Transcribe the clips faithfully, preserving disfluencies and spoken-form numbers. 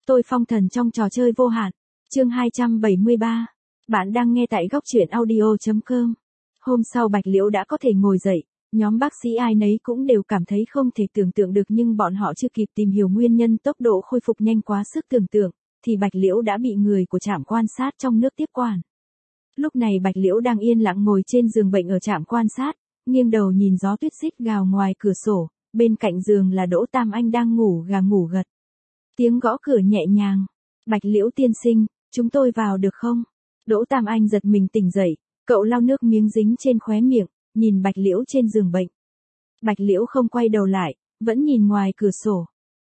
Tôi phong thần trong trò chơi vô hạn. Chương hai trăm bảy mươi ba. Bạn đang nghe tại góc truyện audio chấm com. Hôm sau Bạch Liễu đã có thể ngồi dậy, nhóm bác sĩ ai nấy cũng đều cảm thấy không thể tưởng tượng được, nhưng bọn họ chưa kịp tìm hiểu nguyên nhân tốc độ khôi phục nhanh quá sức tưởng tượng, thì Bạch Liễu đã bị người của trạm quan sát trong nước tiếp quản. Lúc này Bạch Liễu đang yên lặng ngồi trên giường bệnh ở trạm quan sát, nghiêng đầu nhìn gió tuyết rít gào ngoài cửa sổ, bên cạnh giường là Đỗ Tam Anh đang ngủ gà ngủ gật. Tiếng gõ cửa nhẹ nhàng. Bạch Liễu tiên sinh, chúng tôi vào được không? Đỗ Tam Anh giật mình tỉnh dậy, cậu lau nước miếng dính trên khóe miệng, nhìn Bạch Liễu trên giường bệnh. Bạch Liễu không quay đầu lại, vẫn nhìn ngoài cửa sổ.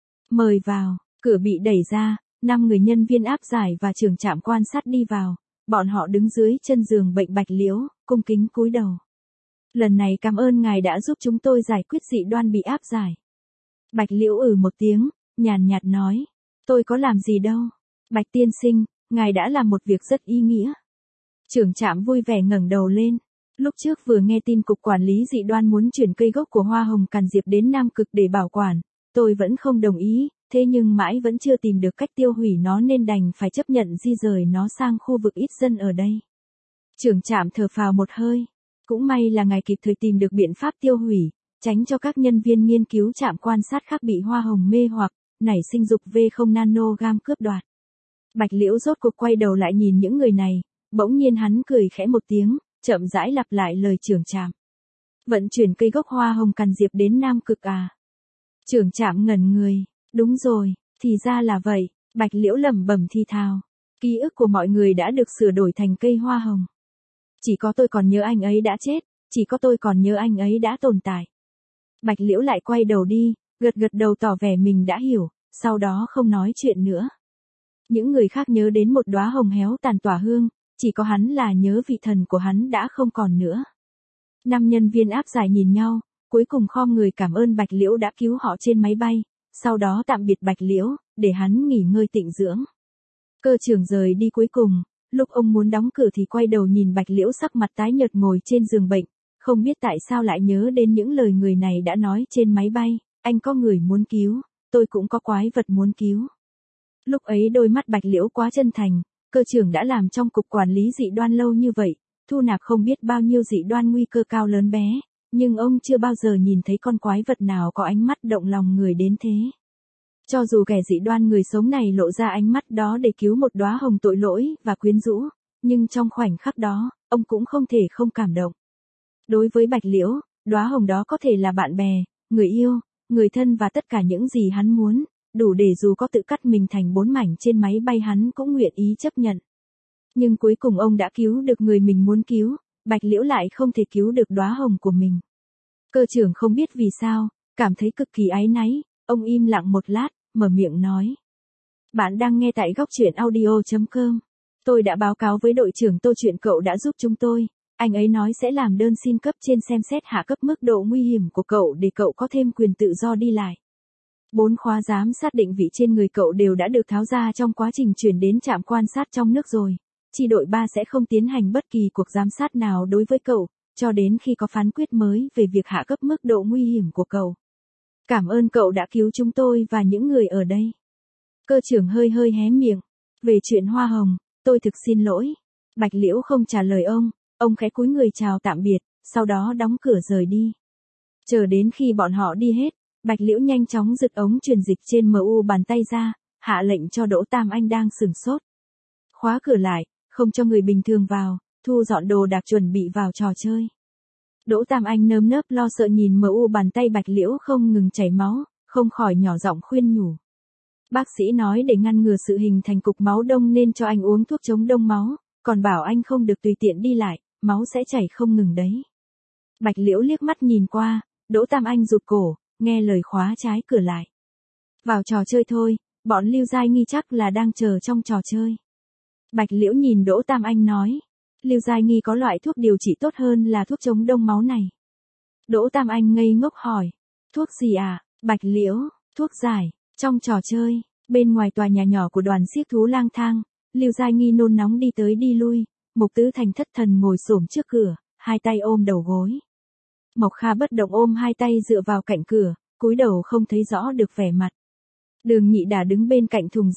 Mời vào, cửa bị đẩy ra, năm người nhân viên áp giải và trưởng trạm quan sát đi vào, bọn họ đứng dưới chân giường bệnh Bạch Liễu, cung kính cúi đầu. Lần này cảm ơn ngài đã giúp chúng tôi giải quyết dị đoan bị áp giải. Bạch Liễu ừ một tiếng, nhàn nhạt nói, tôi có làm gì đâu. Bạch tiên sinh, ngài đã làm một việc rất ý nghĩa. Trưởng trạm vui vẻ ngẩng đầu lên. Lúc trước vừa nghe tin cục quản lý dị đoan muốn chuyển cây gốc của hoa hồng càn diệp đến Nam Cực để bảo quản, tôi vẫn không đồng ý, thế nhưng mãi vẫn chưa tìm được cách tiêu hủy nó nên đành phải chấp nhận di rời nó sang khu vực ít dân ở đây. Trưởng trạm thở phào một hơi. Cũng may là ngài kịp thời tìm được biện pháp tiêu hủy, tránh cho các nhân viên nghiên cứu trạm quan sát khác bị hoa hồng mê hoặc nảy sinh dục V không nanogam cướp đoạt. Bạch Liễu rốt cuộc quay đầu lại nhìn những người này, bỗng nhiên hắn cười khẽ một tiếng, chậm rãi lặp lại lời trưởng trạm. Vận chuyển cây gốc hoa hồng càn diệp đến Nam Cực à? Trưởng trạm ngẩn người, đúng rồi, thì ra là vậy. Bạch Liễu lẩm bẩm thi thào. Ký ức của mọi người đã được sửa đổi thành cây hoa hồng. Chỉ có tôi còn nhớ anh ấy đã chết, chỉ có tôi còn nhớ anh ấy đã tồn tại. Bạch Liễu lại quay đầu đi, gật gật đầu tỏ vẻ mình đã hiểu, sau đó không nói chuyện nữa. Những người khác nhớ đến một đóa hồng héo tàn tỏa hương, chỉ có hắn là nhớ vị thần của hắn đã không còn nữa. Năm nhân viên áp giải nhìn nhau, cuối cùng khom người cảm ơn Bạch Liễu đã cứu họ trên máy bay, sau đó tạm biệt Bạch Liễu, để hắn nghỉ ngơi tịnh dưỡng. Cơ trưởng rời đi cuối cùng, lúc ông muốn đóng cửa thì quay đầu nhìn Bạch Liễu sắc mặt tái nhợt ngồi trên giường bệnh, không biết tại sao lại nhớ đến những lời người này đã nói trên máy bay, anh có người muốn cứu, tôi cũng có quái vật muốn cứu. Lúc ấy đôi mắt Bạch Liễu quá chân thành, cơ trưởng đã làm trong cục quản lý dị đoan lâu như vậy, thu nạp không biết bao nhiêu dị đoan nguy cơ cao lớn bé, nhưng ông chưa bao giờ nhìn thấy con quái vật nào có ánh mắt động lòng người đến thế. Cho dù kẻ dị đoan người sống này lộ ra ánh mắt đó để cứu một đóa hồng tội lỗi và quyến rũ, nhưng trong khoảnh khắc đó, ông cũng không thể không cảm động. Đối với Bạch Liễu, đóa hồng đó có thể là bạn bè, người yêu, người thân và tất cả những gì hắn muốn, đủ để dù có tự cắt mình thành bốn mảnh trên máy bay hắn cũng nguyện ý chấp nhận. Nhưng cuối cùng ông đã cứu được người mình muốn cứu, Bạch Liễu lại không thể cứu được đóa hồng của mình. Cơ trưởng không biết vì sao, cảm thấy cực kỳ áy náy, ông im lặng một lát, mở miệng nói. Bạn đang nghe tại góc truyện audio chấm com. Tôi đã báo cáo với đội trưởng Tô chuyện cậu đã giúp chúng tôi, anh ấy nói sẽ làm đơn xin cấp trên xem xét hạ cấp mức độ nguy hiểm của cậu để cậu có thêm quyền tự do đi lại. Bốn khóa giám sát định vị trên người cậu đều đã được tháo ra trong quá trình chuyển đến trạm quan sát trong nước rồi. Chi đội ba sẽ không tiến hành bất kỳ cuộc giám sát nào đối với cậu, cho đến khi có phán quyết mới về việc hạ cấp mức độ nguy hiểm của cậu. Cảm ơn cậu đã cứu chúng tôi và những người ở đây. Cơ trưởng hơi hơi hé miệng. Về chuyện hoa hồng, tôi thực xin lỗi. Bạch Liễu không trả lời ông, ông khẽ cúi người chào tạm biệt, sau đó đóng cửa rời đi. Chờ đến khi bọn họ đi hết, Bạch Liễu nhanh chóng giật ống truyền dịch trên em u bàn tay ra, hạ lệnh cho Đỗ Tam Anh đang sửng sốt. Khóa cửa lại, không cho người bình thường vào, thu dọn đồ đạc chuẩn bị vào trò chơi. Đỗ Tam Anh nơm nớp lo sợ nhìn em u bàn tay Bạch Liễu không ngừng chảy máu, không khỏi nhỏ giọng khuyên nhủ. Bác sĩ nói để ngăn ngừa sự hình thành cục máu đông nên cho anh uống thuốc chống đông máu, còn bảo anh không được tùy tiện đi lại, máu sẽ chảy không ngừng đấy. Bạch Liễu liếc mắt nhìn qua, Đỗ Tam Anh rụt cổ, nghe lời khóa trái cửa lại. Vào trò chơi thôi, bọn Lưu Giai Nghi chắc là đang chờ trong trò chơi. Bạch Liễu nhìn Đỗ Tam Anh nói. Lưu Giai Nghi có loại thuốc điều trị tốt hơn là thuốc chống đông máu này. Đỗ Tam Anh ngây ngốc hỏi. Thuốc gì à? Bạch Liễu, thuốc giải. Trong trò chơi, bên ngoài tòa nhà nhỏ của đoàn xiếc thú lang thang, Lưu Giai Nghi nôn nóng đi tới đi lui, Mục Tứ Thành thất thần ngồi xổm trước cửa, hai tay ôm đầu gối. Mộc Kha bất động ôm hai tay dựa vào cạnh cửa, cúi đầu không thấy rõ được vẻ mặt. Đường Nhị Đà đứng bên cạnh thùng rác,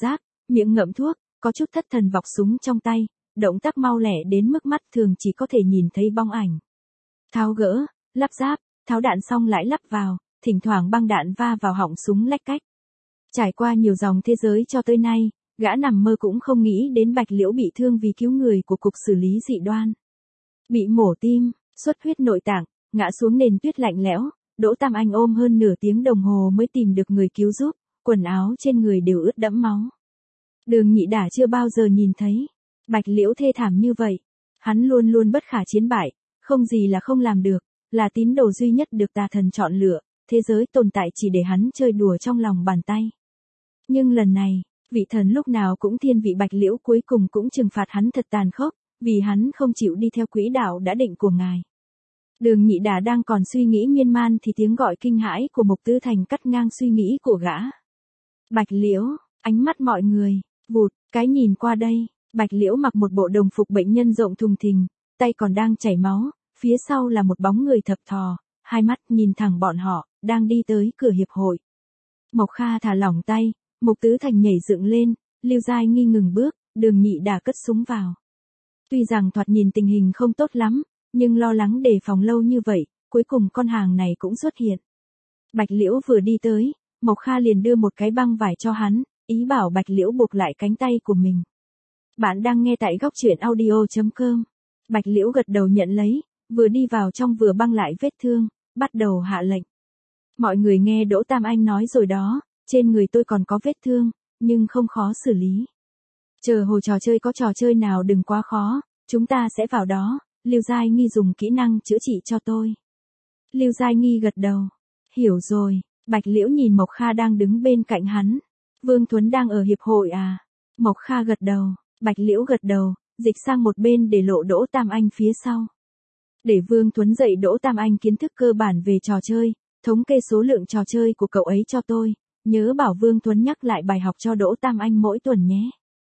miệng ngậm thuốc, có chút thất thần vọc súng trong tay, động tác mau lẹ đến mức mắt thường chỉ có thể nhìn thấy bóng ảnh. Tháo gỡ, lắp ráp, tháo đạn xong lại lắp vào, thỉnh thoảng băng đạn va vào họng súng lách cách. Trải qua nhiều dòng thế giới cho tới nay, gã nằm mơ cũng không nghĩ đến Bạch Liễu bị thương vì cứu người của cục xử lý dị đoan. Bị mổ tim, xuất huyết nội tạng, ngã xuống nền tuyết lạnh lẽo, Đỗ Tam Anh ôm hơn nửa tiếng đồng hồ mới tìm được người cứu giúp, quần áo trên người đều ướt đẫm máu. Đường Nhị Đả chưa bao giờ nhìn thấy Bạch Liễu thê thảm như vậy. Hắn luôn luôn bất khả chiến bại, không gì là không làm được, là tín đồ duy nhất được tà thần chọn lựa, thế giới tồn tại chỉ để hắn chơi đùa trong lòng bàn tay. Nhưng lần này, vị thần lúc nào cũng thiên vị Bạch Liễu cuối cùng cũng trừng phạt hắn thật tàn khốc, vì hắn không chịu đi theo quỹ đạo đã định của ngài. Đường Nhị Đả đang còn suy nghĩ miên man thì tiếng gọi kinh hãi của Mục Tư Thành cắt ngang suy nghĩ của gã. Bạch Liễu, ánh mắt mọi người, vụt, cái nhìn qua đây, Bạch Liễu mặc một bộ đồng phục bệnh nhân rộng thùng thình, tay còn đang chảy máu, phía sau là một bóng người thập thò, hai mắt nhìn thẳng bọn họ, đang đi tới cửa hiệp hội. Mộc Kha thả lỏng tay, Mục Tứ Thành nhảy dựng lên, Lưu Giai Nghi ngừng bước, Đường Nhị Đả cất súng vào. Tuy rằng thoạt nhìn tình hình không tốt lắm, nhưng lo lắng đề phòng lâu như vậy, cuối cùng con hàng này cũng xuất hiện. Bạch Liễu vừa đi tới, Mộc Kha liền đưa một cái băng vải cho hắn, ý bảo Bạch Liễu buộc lại cánh tay của mình. Bạn đang nghe tại góc truyện audio chấm com. Bạch Liễu gật đầu nhận lấy, vừa đi vào trong vừa băng lại vết thương, bắt đầu hạ lệnh. Mọi người nghe Đỗ Tam Anh nói rồi đó, trên người tôi còn có vết thương, nhưng không khó xử lý. Chờ hồ trò chơi có trò chơi nào đừng quá khó, chúng ta sẽ vào đó, Lưu Giai Nghi dùng kỹ năng chữa trị cho tôi. Lưu Giai Nghi gật đầu. Hiểu rồi, Bạch Liễu nhìn Mộc Kha đang đứng bên cạnh hắn. Vương Thuấn đang ở hiệp hội à? Mộc Kha gật đầu, Bạch Liễu gật đầu, dịch sang một bên để lộ Đỗ Tam Anh phía sau. Để Vương Thuấn dạy Đỗ Tam Anh kiến thức cơ bản về trò chơi, thống kê số lượng trò chơi của cậu ấy cho tôi, nhớ bảo Vương Thuấn nhắc lại bài học cho Đỗ Tam Anh mỗi tuần nhé.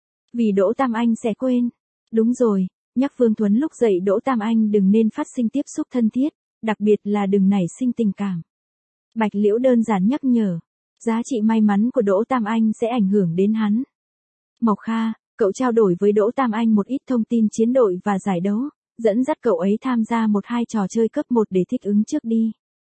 Vì Đỗ Tam Anh sẽ quên. Đúng rồi, nhắc Vương Thuấn lúc dạy Đỗ Tam Anh đừng nên phát sinh tiếp xúc thân thiết, đặc biệt là đừng nảy sinh tình cảm. Bạch Liễu đơn giản nhắc nhở, giá trị may mắn của Đỗ Tam Anh sẽ ảnh hưởng đến hắn. Mộc Kha, cậu trao đổi với Đỗ Tam Anh một ít thông tin chiến đội và giải đấu, dẫn dắt cậu ấy tham gia một hai trò chơi cấp một để thích ứng trước đi.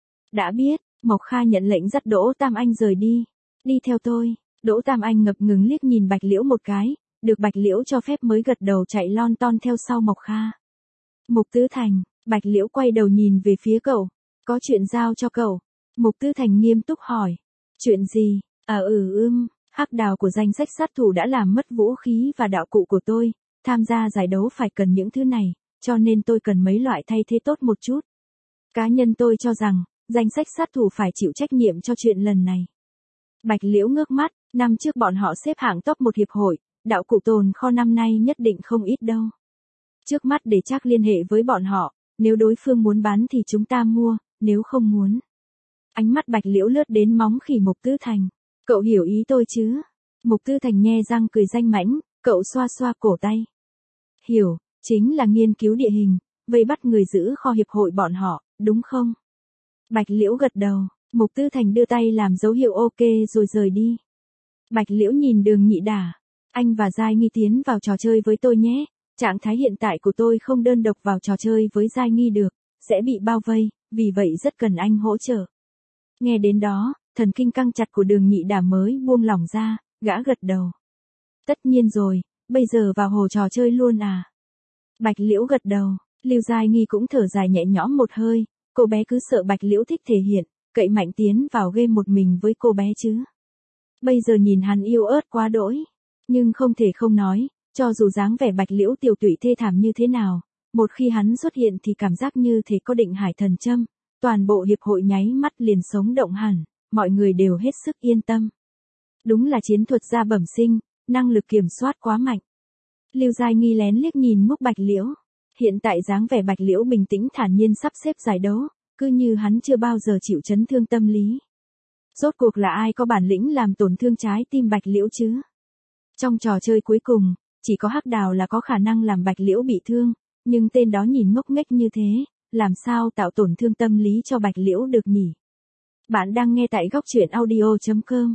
Đã biết, Mộc Kha nhận lệnh dắt Đỗ Tam Anh rời đi. Đi theo tôi. Đỗ Tam Anh ngập ngừng liếc nhìn Bạch Liễu một cái, được Bạch Liễu cho phép mới gật đầu chạy lon ton theo sau Mộc Kha. Mục Tứ Thành, Bạch Liễu quay đầu nhìn về phía cậu, có chuyện giao cho cậu. Mục Tứ Thành nghiêm túc hỏi, chuyện gì? À ừ ưm, hắc đào của danh sách sát thủ đã làm mất vũ khí và đạo cụ của tôi, tham gia giải đấu phải cần những thứ này, cho nên tôi cần mấy loại thay thế tốt một chút. Cá nhân tôi cho rằng, danh sách sát thủ phải chịu trách nhiệm cho chuyện lần này. Bạch Liễu ngước mắt, năm trước bọn họ xếp hạng top một hiệp hội, đạo cụ tồn kho năm nay nhất định không ít đâu. Trước mắt để chắc liên hệ với bọn họ, nếu đối phương muốn bán thì chúng ta mua, nếu không muốn. Ánh mắt Bạch Liễu lướt đến móng khỉ Mục Tứ Thành. Cậu hiểu ý tôi chứ? Mục Tứ Thành nhe răng cười danh mãnh, cậu xoa xoa cổ tay. Hiểu, chính là nghiên cứu địa hình, vây bắt người giữ kho hiệp hội bọn họ, đúng không? Bạch Liễu gật đầu, Mục Tứ Thành đưa tay làm dấu hiệu ok rồi rời đi. Bạch Liễu nhìn Đường Nhị Đả, anh và Giai Nghi tiến vào trò chơi với tôi nhé, trạng thái hiện tại của tôi không đơn độc vào trò chơi với Giai Nghi được, sẽ bị bao vây, vì vậy rất cần anh hỗ trợ. Nghe đến đó, thần kinh căng chặt của Đường Nhị Đả mới buông lỏng ra, gã gật đầu. Tất nhiên rồi, bây giờ vào hồ trò chơi luôn à? Bạch Liễu gật đầu, Lưu Giai Nghi cũng thở dài nhẹ nhõm một hơi, cô bé cứ sợ Bạch Liễu thích thể hiện, cậy mạnh tiến vào game một mình với cô bé chứ. Bây giờ nhìn hắn yêu ớt quá đỗi, nhưng không thể không nói, cho dù dáng vẻ Bạch Liễu tiểu tụy thê thảm như thế nào, một khi hắn xuất hiện thì cảm giác như thể có định hải thần châm, toàn bộ hiệp hội nháy mắt liền sống động hẳn, mọi người đều hết sức yên tâm. Đúng là chiến thuật gia bẩm sinh, năng lực kiểm soát quá mạnh. Lưu Giai Nghi lén liếc nhìn Mục Bạch Liễu, hiện tại dáng vẻ Bạch Liễu bình tĩnh thản nhiên sắp xếp giải đấu, cứ như hắn chưa bao giờ chịu chấn thương tâm lý. Rốt cuộc là ai có bản lĩnh làm tổn thương trái tim Bạch Liễu chứ? Trong trò chơi cuối cùng, chỉ có Hắc Đào là có khả năng làm Bạch Liễu bị thương, nhưng tên đó nhìn ngốc nghếch như thế, làm sao tạo tổn thương tâm lý cho Bạch Liễu được nhỉ? Bạn đang nghe tại góc truyện audio chấm com.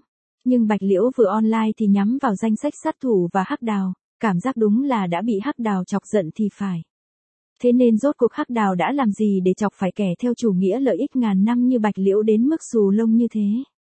Nhưng Bạch Liễu vừa online thì nhắm vào danh sách sát thủ và Hắc Đào, cảm giác đúng là đã bị Hắc Đào chọc giận thì phải. Thế nên rốt cuộc Hắc Đào đã làm gì để chọc phải kẻ theo chủ nghĩa lợi ích ngàn năm như Bạch Liễu đến mức xù lông như thế?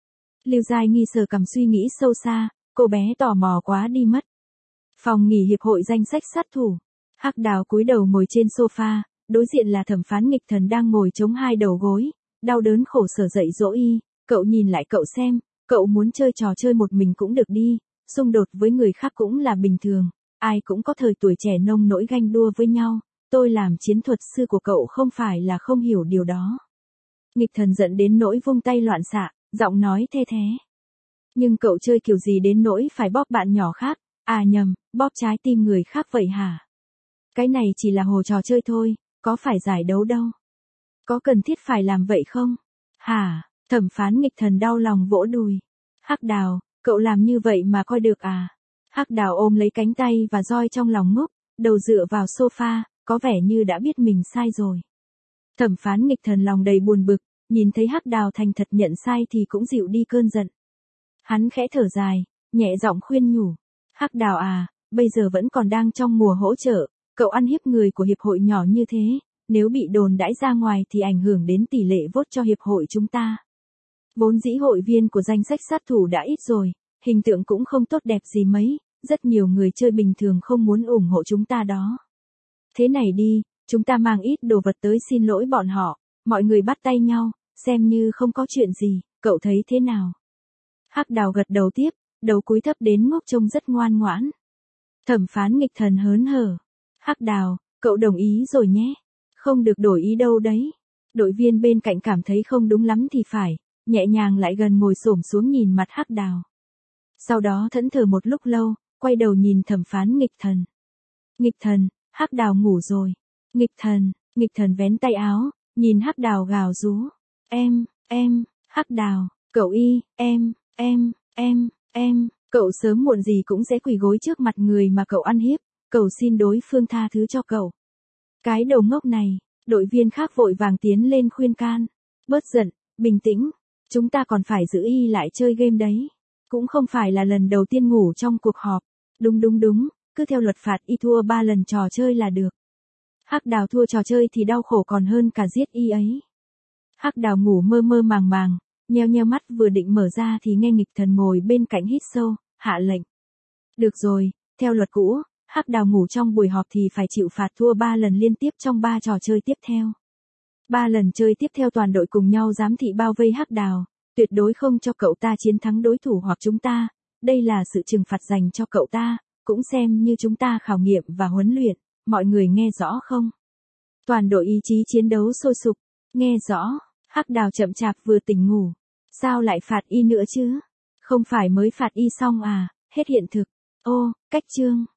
Lưu Giai Nghi sờ cằm suy nghĩ sâu xa, cô bé tò mò quá đi mất. Phòng nghỉ hiệp hội danh sách sát thủ. Hắc Đào cúi đầu ngồi trên sofa, đối diện là thẩm phán nghịch thần đang ngồi chống hai đầu gối, đau đớn khổ sở dạy dỗ y, cậu nhìn lại cậu xem, cậu muốn chơi trò chơi một mình cũng được đi, xung đột với người khác cũng là bình thường, ai cũng có thời tuổi trẻ nông nỗi ganh đua với nhau, tôi làm chiến thuật sư của cậu không phải là không hiểu điều đó. Nghịch thần giận đến nỗi vung tay loạn xạ, giọng nói thê thế. Nhưng cậu chơi kiểu gì đến nỗi phải bóp bạn nhỏ khác, à nhầm, bóp trái tim người khác vậy hả? Cái này chỉ là hồ trò chơi thôi, có phải giải đấu đâu. Có cần thiết phải làm vậy không? Hả? Thẩm phán nghịch thần đau lòng vỗ đùi. Hắc Đào, cậu làm như vậy mà coi được à? Hắc Đào ôm lấy cánh tay và roi trong lòng ngốc, đầu dựa vào sofa, có vẻ như đã biết mình sai rồi. Thẩm phán nghịch thần lòng đầy buồn bực, nhìn thấy Hắc Đào thành thật nhận sai thì cũng dịu đi cơn giận. Hắn khẽ thở dài, nhẹ giọng khuyên nhủ. Hắc Đào à, bây giờ vẫn còn đang trong mùa hỗ trợ, cậu ăn hiếp người của hiệp hội nhỏ như thế, nếu bị đồn đãi ra ngoài thì ảnh hưởng đến tỷ lệ vote cho hiệp hội chúng ta. Vốn dĩ hội viên của danh sách sát thủ đã ít rồi, hình tượng cũng không tốt đẹp gì mấy, rất nhiều người chơi bình thường không muốn ủng hộ chúng ta đó. Thế này đi, chúng ta mang ít đồ vật tới xin lỗi bọn họ, mọi người bắt tay nhau, xem như không có chuyện gì, cậu thấy thế nào? Hắc Đào gật đầu tiếp, đầu cúi thấp đến ngốc trông rất ngoan ngoãn. Thẩm phán nghịch thần hớn hở. Hắc Đào, cậu đồng ý rồi nhé. Không được đổi ý đâu đấy. Đội viên bên cạnh cảm thấy không đúng lắm thì phải, nhẹ nhàng lại gần ngồi xổm xuống nhìn mặt Hắc Đào. Sau đó thẫn thờ một lúc lâu, quay đầu nhìn thẩm phán nghịch thần. Nghịch thần, Hắc Đào ngủ rồi. Nghịch thần, nghịch thần vén tay áo, nhìn Hắc Đào gào rú. Em, em, Hắc Đào, cậu y, em, em, em, em, cậu sớm muộn gì cũng sẽ quỳ gối trước mặt người mà cậu ăn hiếp, cầu xin đối phương tha thứ cho cậu. Cái đầu ngốc này, đội viên khác vội vàng tiến lên khuyên can. Bớt giận, bình tĩnh, chúng ta còn phải giữ y lại chơi game đấy. Cũng không phải là lần đầu tiên ngủ trong cuộc họp. Đúng đúng đúng, cứ theo luật phạt y thua ba lần trò chơi là được. Hắc Đào thua trò chơi thì đau khổ còn hơn cả giết y ấy. Hắc Đào ngủ mơ mơ màng màng, nheo nheo mắt vừa định mở ra thì nghe nghịch thần ngồi bên cạnh hít sâu, hạ lệnh. Được rồi, theo luật cũ, Hắc Đào ngủ trong buổi họp thì phải chịu phạt thua ba lần liên tiếp trong ba trò chơi tiếp theo. Ba lần chơi tiếp theo toàn đội cùng nhau giám thị bao vây Hắc Đào, tuyệt đối không cho cậu ta chiến thắng đối thủ hoặc chúng ta, đây là sự trừng phạt dành cho cậu ta, cũng xem như chúng ta khảo nghiệm và huấn luyện, mọi người nghe rõ không? Toàn đội ý chí chiến đấu sôi sục, nghe rõ. Hắc Đào chậm chạp vừa tỉnh ngủ. Sao lại phạt y nữa chứ? Không phải mới phạt y xong à, hết hiện thực. Ô, cách chương.